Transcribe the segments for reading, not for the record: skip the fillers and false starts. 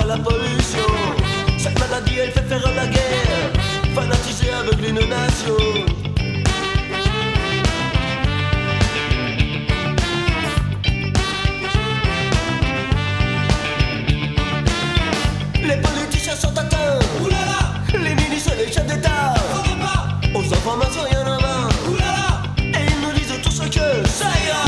la pollution. Cette maladie elle fait faire la guerre, fanatiser avec une nation. Les politiciens sont atteints, oulala. Les ministres et les chefs d'État, aux informations rien ne va, oulala. Et ils nous disent tout ce que ça ira.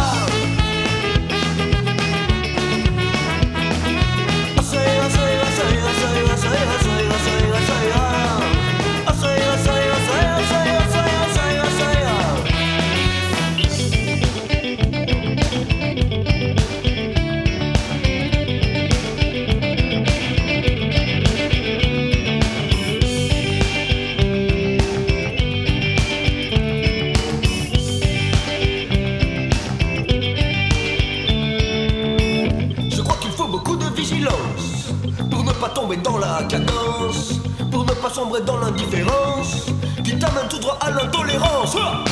Pour ne pas tomber dans la cadence, pour ne pas sombrer dans l'indifférence qui t'amène tout droit à l'intolérance.